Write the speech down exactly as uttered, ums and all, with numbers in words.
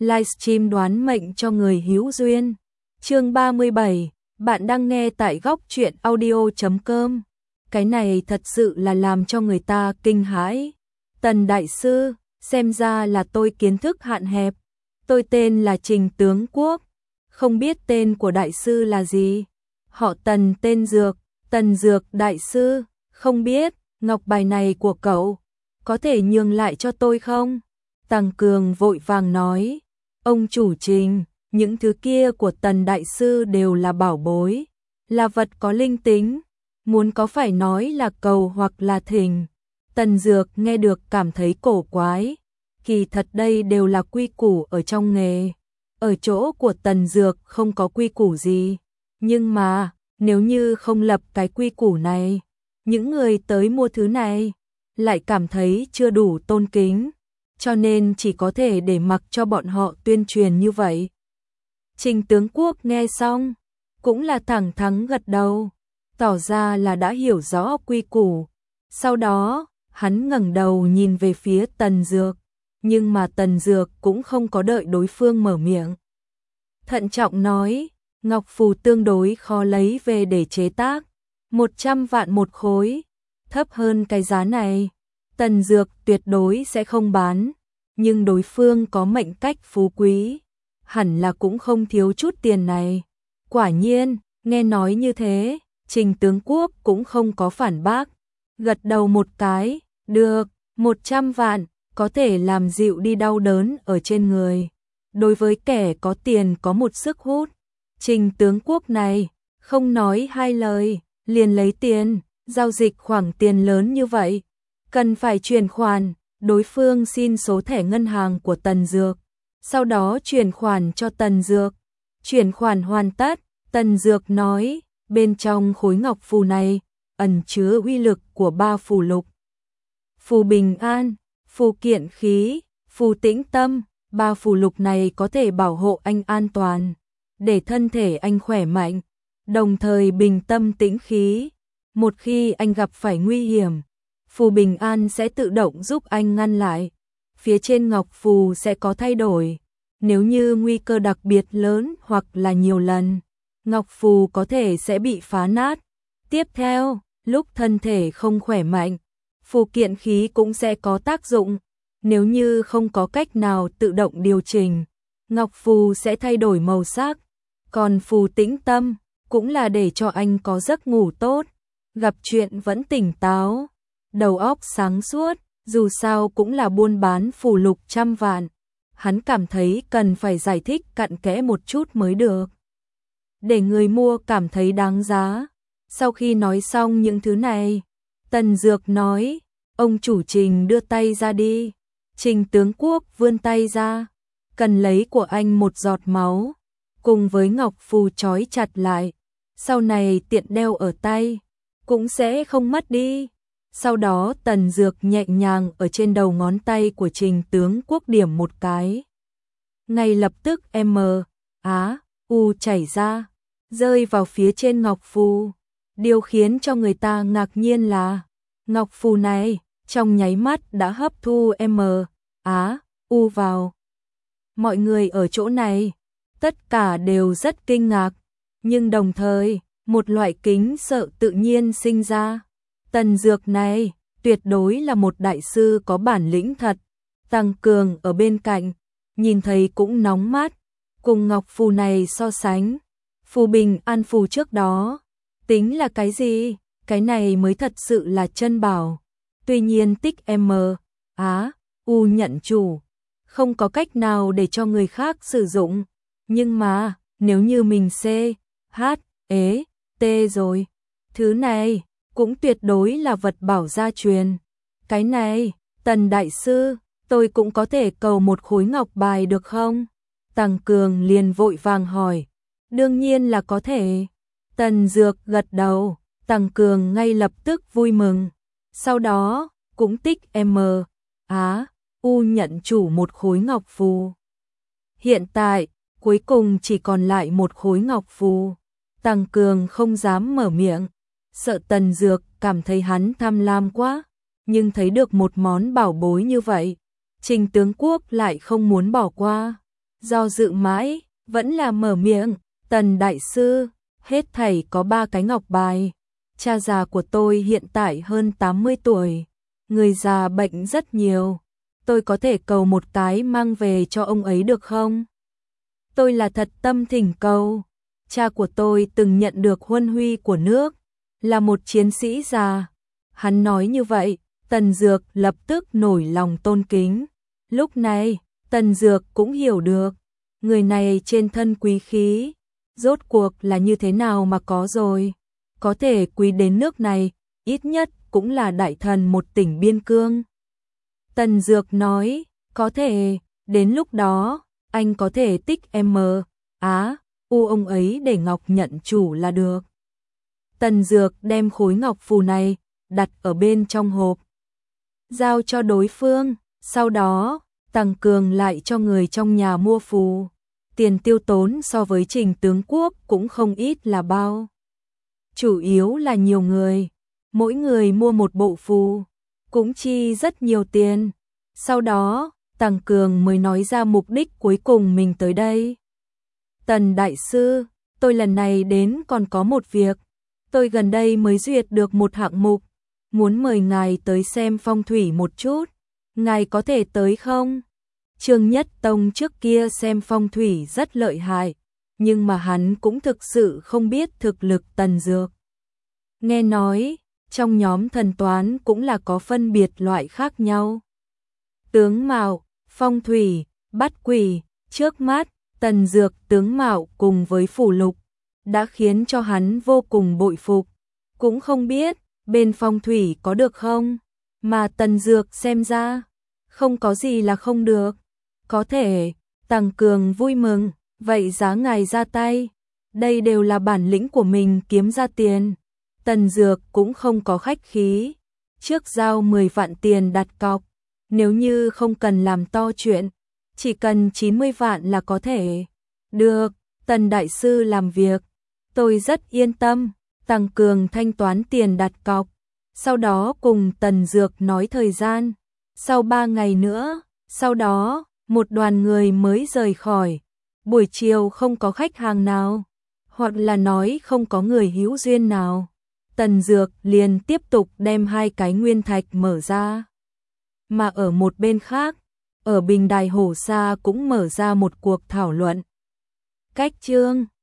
livestream đoán mệnh cho người hữu duyên. Chương ba mươi bảy, bạn đang nghe tại góc truyện audio chấm com. Cái này thật sự là làm cho người ta kinh hãi. Tần đại sư, xem ra là tôi kiến thức hạn hẹp. Tôi tên là Trình Tướng Quốc, không biết tên của đại sư là gì. Họ Tần tên Dược, Tần Dược đại sư, không biết, ngọc bài này của cậu, có thể nhường lại cho tôi không? Tăng Cường vội vàng nói, ông chủ Trình, những thứ kia của Tần đại sư đều là bảo bối, là vật có linh tính, muốn có phải nói là cầu hoặc là thỉnh. Tần Dược nghe được cảm thấy cổ quái, kỳ thật đây đều là quy củ ở trong nghề. Ở chỗ của Tần Dược không có quy củ gì, nhưng mà nếu như không lập cái quy củ này, những người tới mua thứ này lại cảm thấy chưa đủ tôn kính, cho nên chỉ có thể để mặc cho bọn họ tuyên truyền như vậy. Trình Tướng Quốc nghe xong, cũng là thẳng thắn gật đầu, tỏ ra là đã hiểu rõ quy củ. Sau đó, hắn ngẩng đầu nhìn về phía Tần Dược, nhưng mà Tần Dược cũng không có đợi đối phương mở miệng. Thận trọng nói, ngọc phù tương đối khó lấy về để chế tác, một trăm vạn một khối, thấp hơn cái giá này, Tần Dược tuyệt đối sẽ không bán, nhưng đối phương có mệnh cách phú quý, hẳn là cũng không thiếu chút tiền này. Quả nhiên, nghe nói như thế, Trình Tướng Quốc cũng không có phản bác, gật đầu một cái, được, một trăm vạn, có thể làm dịu đi đau đớn ở trên người. Đối với kẻ có tiền có một sức hút, Trình Tướng Quốc này, không nói hai lời, liền lấy tiền, giao dịch khoản tiền lớn như vậy, cần phải chuyển khoản, đối phương xin số thẻ ngân hàng của Tần Dược, sau đó chuyển khoản cho Tần Dược. Chuyển khoản hoàn tất, Tần Dược nói, bên trong khối ngọc phù này, ẩn chứa uy lực của ba phù lục. Phù bình an, phù kiện khí, phù tĩnh tâm, ba phù lục này có thể bảo hộ anh an toàn, để thân thể anh khỏe mạnh, đồng thời bình tâm tĩnh khí. Một khi anh gặp phải nguy hiểm, phù bình an sẽ tự động giúp anh ngăn lại. Phía trên ngọc phù sẽ có thay đổi. Nếu như nguy cơ đặc biệt lớn hoặc là nhiều lần, ngọc phù có thể sẽ bị phá nát. Tiếp theo, lúc thân thể không khỏe mạnh, phù kiện khí cũng sẽ có tác dụng. Nếu như không có cách nào tự động điều chỉnh, ngọc phù sẽ thay đổi màu sắc. Còn phù tĩnh tâm cũng là để cho anh có giấc ngủ tốt, gặp chuyện vẫn tỉnh táo, đầu óc sáng suốt, dù sao cũng là buôn bán phù lục trăm vạn. Hắn cảm thấy cần phải giải thích cặn kẽ một chút mới được, để người mua cảm thấy đáng giá. Sau khi nói xong những thứ này, Tần Dược nói, ông chủ Trình đưa tay ra đi. Trình Tướng Quốc vươn tay ra, cần lấy của anh một giọt máu, cùng với ngọc phù trói chặt lại, sau này tiện đeo ở tay, cũng sẽ không mất đi. Sau đó Tần Dược nhẹ nhàng ở trên đầu ngón tay của Trình Tướng Quốc điểm một cái. Ngay lập tức M, Á, U chảy ra, rơi vào phía trên ngọc phù. Điều khiến cho người ta ngạc nhiên là, ngọc phù này, trong nháy mắt đã hấp thu M, Á, U vào. Mọi người ở chỗ này, tất cả đều rất kinh ngạc, nhưng đồng thời, một loại kính sợ tự nhiên sinh ra. Tần Dược này, tuyệt đối là một đại sư có bản lĩnh thật. Tăng Cường ở bên cạnh, nhìn thấy cũng nóng mắt, cùng ngọc phù này so sánh. Phù bình an phù trước đó, tính là cái gì, cái này mới thật sự là chân bảo. Tuy nhiên tích M, Á, U nhận chủ, không có cách nào để cho người khác sử dụng. Nhưng mà, nếu như mình C, H, ế, T rồi, thứ này cũng tuyệt đối là vật bảo gia truyền. Cái này, Tần đại sư, tôi cũng có thể cầu một khối ngọc bài được không? Tăng Cường liền vội vàng hỏi. Đương nhiên là có thể. Tần Dược gật đầu, Tăng Cường ngay lập tức vui mừng. Sau đó, cũng tích M, Á, U nhận chủ một khối ngọc phù. Hiện tại, cuối cùng chỉ còn lại một khối ngọc phù. Tăng Cường không dám mở miệng, sợ Tần Dược cảm thấy hắn tham lam quá, nhưng thấy được một món bảo bối như vậy, Trình Tướng Quốc lại không muốn bỏ qua. do dự mãi, vẫn là mở miệng, Tần đại sư, hết thảy có ba cái ngọc bài. Cha già của tôi hiện tại hơn tám mươi tuổi, người già bệnh rất nhiều. Tôi có thể cầu một cái mang về cho ông ấy được không? Tôi là thật tâm thỉnh cầu. Cha của tôi từng nhận được huân huy của nước, là một chiến sĩ già. Hắn nói như vậy, Tần Dược lập tức nổi lòng tôn kính. Lúc này, Tần Dược cũng hiểu được, người này trên thân quý khí, rốt cuộc là như thế nào mà có rồi. Có thể quý đến nước này, ít nhất cũng là đại thần một tỉnh biên cương. Tần Dược nói, có thể, đến lúc đó, anh có thể tích M, Á, U ông ấy để ngọc nhận chủ là được. Tần Dược đem khối ngọc phù này, đặt ở bên trong hộp, giao cho đối phương, sau đó, tăng cường lại cho người trong nhà mua phù. Tiền tiêu tốn so với Trình tướng quốc cũng không ít là bao. Chủ yếu là nhiều người, mỗi người mua một bộ phù, cũng chi rất nhiều tiền. Sau đó, Tăng Cường mới nói ra mục đích cuối cùng mình tới đây. Tần đại sư, tôi lần này đến còn có một việc. Tôi gần đây mới duyệt được một hạng mục, muốn mời ngài tới xem phong thủy một chút. Ngài có thể tới không? Trương Nhất Tông trước kia xem phong thủy rất lợi hại, nhưng mà hắn cũng thực sự không biết thực lực Tần Dược. Nghe nói, trong nhóm thần toán cũng là có phân biệt loại khác nhau. Tướng mạo, phong thủy, bắt quỷ, trước mắt, Tần Dược tướng mạo cùng với phù lục, đã khiến cho hắn vô cùng bội phục. Cũng không biết, bên phong thủy có được không? Mà Tần Dược xem ra, không có gì là không được. Có thể, Tăng Cường vui mừng, vậy giá ngài ra tay. Đây đều là bản lĩnh của mình kiếm ra tiền. Tần Dược cũng không có khách khí. Trước giao mười vạn tiền đặt cọc. Nếu như không cần làm to chuyện, chỉ cần chín mươi vạn là có thể. Được, Tần đại sư làm việc. Tôi rất yên tâm. Tăng Cường thanh toán tiền đặt cọc. Sau đó cùng Tần Dược nói thời gian. Sau ba ngày nữa, sau đó, một đoàn người mới rời khỏi. Buổi chiều không có khách hàng nào, hoặc là nói không có người hữu duyên nào. Tần Dược liền tiếp tục đem hai cái nguyên thạch mở ra. Mà ở một bên khác, ở Bình Đài Hổ Sa cũng mở ra một cuộc thảo luận. Cách chương